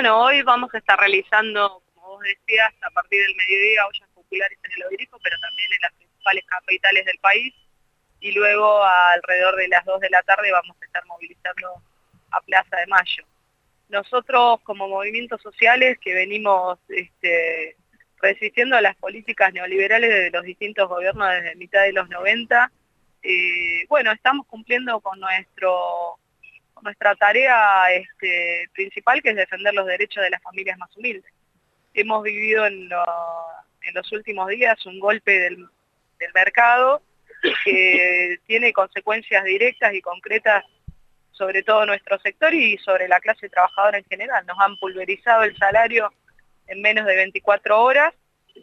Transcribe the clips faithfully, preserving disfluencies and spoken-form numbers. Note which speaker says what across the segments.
Speaker 1: bueno, hoy vamos a estar realizando, como vos decías, a partir del mediodía, ollas populares en el Obelisco, pero también en las principales capitales del país, y luego alrededor de las dos de la tarde vamos a estar movilizando a Plaza de Mayo. Nosotros como movimientos sociales que venimos este, resistiendo a las políticas neoliberales de los distintos gobiernos desde mitad de los noventa, eh, bueno, estamos cumpliendo con nuestro con nuestra tarea este, principal, que es defender los derechos de las familias más humildes. Hemos vivido en, lo, en los últimos días un golpe del, del mercado que tiene consecuencias directas y concretas sobre todo nuestro sector y sobre la clase trabajadora en general. Nos han pulverizado el salario en menos de veinticuatro horas,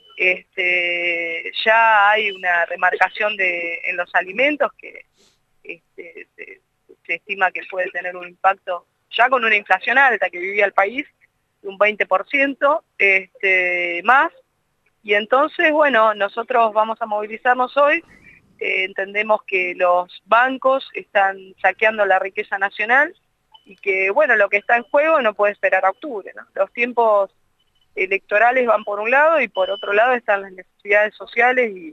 Speaker 1: este, ya hay una remarcación de, en los alimentos que este, se, se estima que puede tener un impacto, ya con una inflación alta que vivía el país, de un veinte por ciento este, más, y entonces, bueno, nosotros vamos a movilizarnos hoy. Eh, entendemos que los bancos están saqueando la riqueza nacional y que, bueno, lo que está en juego no puede esperar a octubre, ¿no? Los tiempos electorales van por un lado y por otro lado están las necesidades sociales y,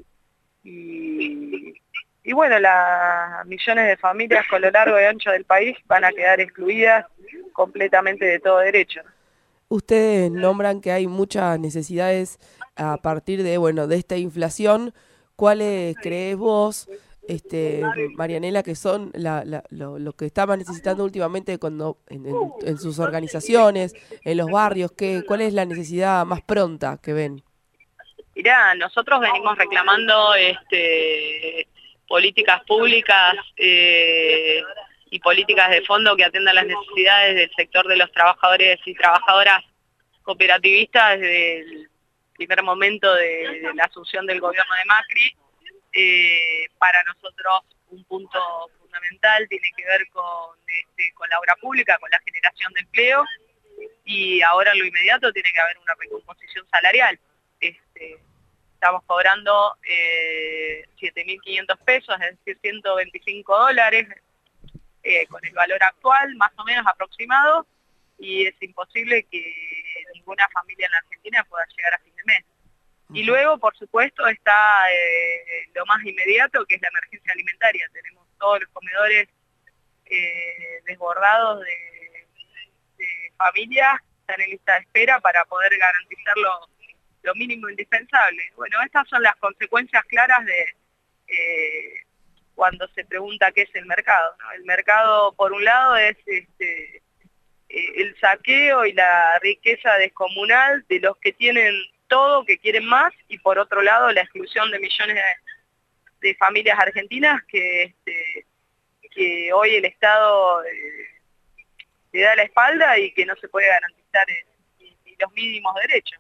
Speaker 1: y, y bueno, las millones de familias con lo largo y ancho del país van a quedar excluidas completamente de todo derecho, ¿no?
Speaker 2: Ustedes nombran que hay muchas necesidades a partir de, bueno, de esta inflación. ¿Cuáles crees vos, este, Marianela, que son la, la, lo, lo que estaban necesitando últimamente cuando en, en, en sus organizaciones, en los barrios? ¿Qué, ¿Cuál es la necesidad más pronta que ven?
Speaker 1: Mirá, nosotros venimos reclamando este, políticas públicas eh, y políticas de fondo que atiendan las necesidades del sector de los trabajadores y trabajadoras cooperativistas desde el primer momento de, de la asunción del gobierno de Macri. Eh, para nosotros un punto fundamental tiene que ver con, este, con la obra pública, con la generación de empleo, y ahora en lo inmediato tiene que haber una recomposición salarial. Este, estamos cobrando eh, siete mil quinientos pesos, es decir, ciento veinticinco dólares, eh, con el valor actual, más o menos aproximado, y es imposible que ninguna familia en la Argentina pueda llegar a fin de mes. Y luego, por supuesto, está eh, lo más inmediato, que es la emergencia alimentaria. Tenemos todos los comedores eh, desbordados de, de familias, están en lista de espera para poder garantizar lo, lo mínimo indispensable. Bueno, estas son las consecuencias claras de eh, cuando se pregunta qué es el mercado, ¿no? El mercado, por un lado, es este, eh, el saqueo y la riqueza descomunal de los que tienen todo, que quieren más, y por otro lado la exclusión de millones de, de familias argentinas que, este, que hoy el Estado eh, le da la espalda y que no se puede garantizar eh, ni, ni los mínimos derechos.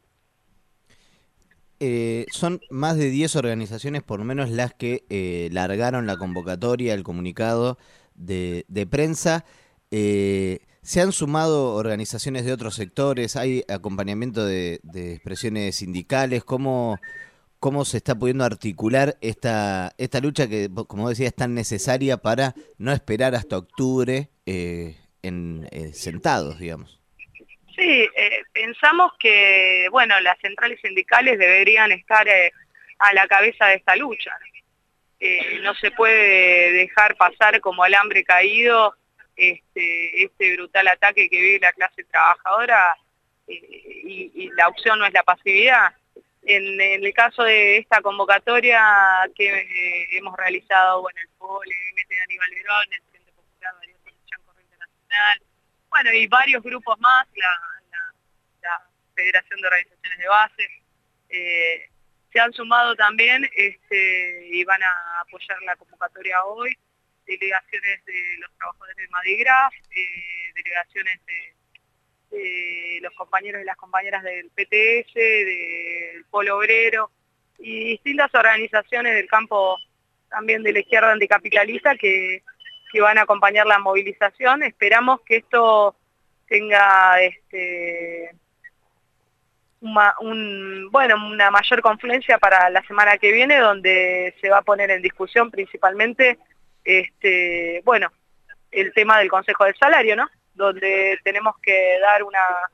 Speaker 3: Eh, son más de diez organizaciones por lo menos las que eh, largaron la convocatoria, el comunicado de, de prensa. Eh, ¿Se han sumado organizaciones de otros sectores? ¿Hay acompañamiento de, de expresiones sindicales? ¿Cómo, cómo se está pudiendo articular esta, esta lucha que, como decía, es tan necesaria para no esperar hasta octubre eh, en, eh, sentados, digamos?
Speaker 1: Sí, eh, pensamos que, bueno, las centrales sindicales deberían estar eh, a la cabeza de esta lucha. Eh, no se puede dejar pasar como alambre caído este, este brutal ataque que vive la clase trabajadora eh, y, y la opción no es la pasividad. En, en el caso de esta convocatoria que eh, hemos realizado, bueno, el P O L, el M T de Aníbal Verón, el Frente Popular Darío Colchán, Corriente Nacional, bueno, y varios grupos más, la, la, la Federación de Organizaciones de Base, eh, se han sumado también este, y van a apoyar la convocatoria hoy, delegaciones de los trabajadores de Madigraf, eh, delegaciones de, de los compañeros y las compañeras del P T S, del Polo Obrero, y distintas organizaciones del campo también de la izquierda anticapitalista que, que van a acompañar la movilización. Esperamos que esto tenga este, una, un, bueno, una mayor confluencia para la semana que viene, donde se va a poner en discusión principalmente este, bueno, el tema del Consejo del Salario, ¿no? Donde tenemos que dar una,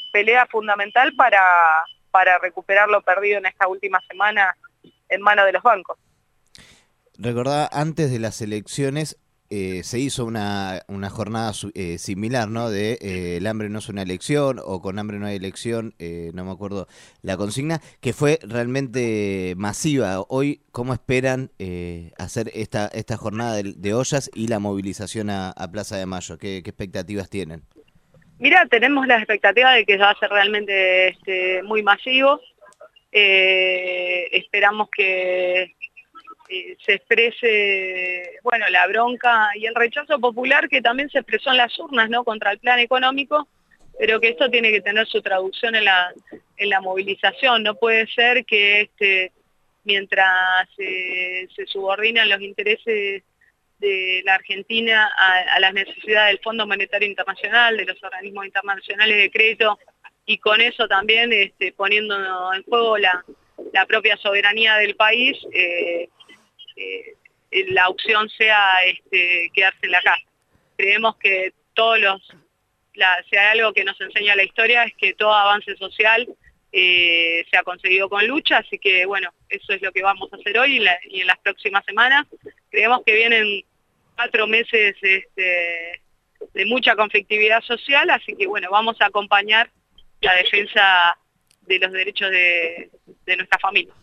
Speaker 1: pelea fundamental para, para recuperar lo perdido en esta última semana en manos de los bancos.
Speaker 3: Recordaba, antes de las elecciones eh, se hizo una, una jornada eh, similar, ¿no? De eh, el hambre no es una elección, o con hambre no hay elección, eh, no me acuerdo la consigna, que fue realmente masiva. Hoy, ¿cómo esperan eh, hacer esta, esta jornada de, de ollas y la movilización a, a Plaza de Mayo? ¿Qué, qué expectativas tienen?
Speaker 1: Mira, tenemos la expectativa de que va a ser realmente este, muy masivo. Eh, esperamos que eh, se exprese, bueno, la bronca y el rechazo popular que también se expresó en las urnas, ¿no?, contra el plan económico, pero que esto tiene que tener su traducción en la, en la movilización. No puede ser que este, mientras eh, se subordinan los intereses de la Argentina a, a las necesidades del Fondo Monetario Internacional, de los organismos internacionales de crédito, y con eso también este, poniendo en juego la, la propia soberanía del país, eh, eh, la opción sea este, quedarse en la casa. Creemos que todos los, la, si hay algo que nos enseña la historia es que todo avance social eh, se ha conseguido con lucha, así que bueno, eso es lo que vamos a hacer hoy y, la, y en las próximas semanas. Creemos que vienen cuatro meses este, de mucha conflictividad social, así que bueno, vamos a acompañar la defensa de los derechos de, de nuestra familia.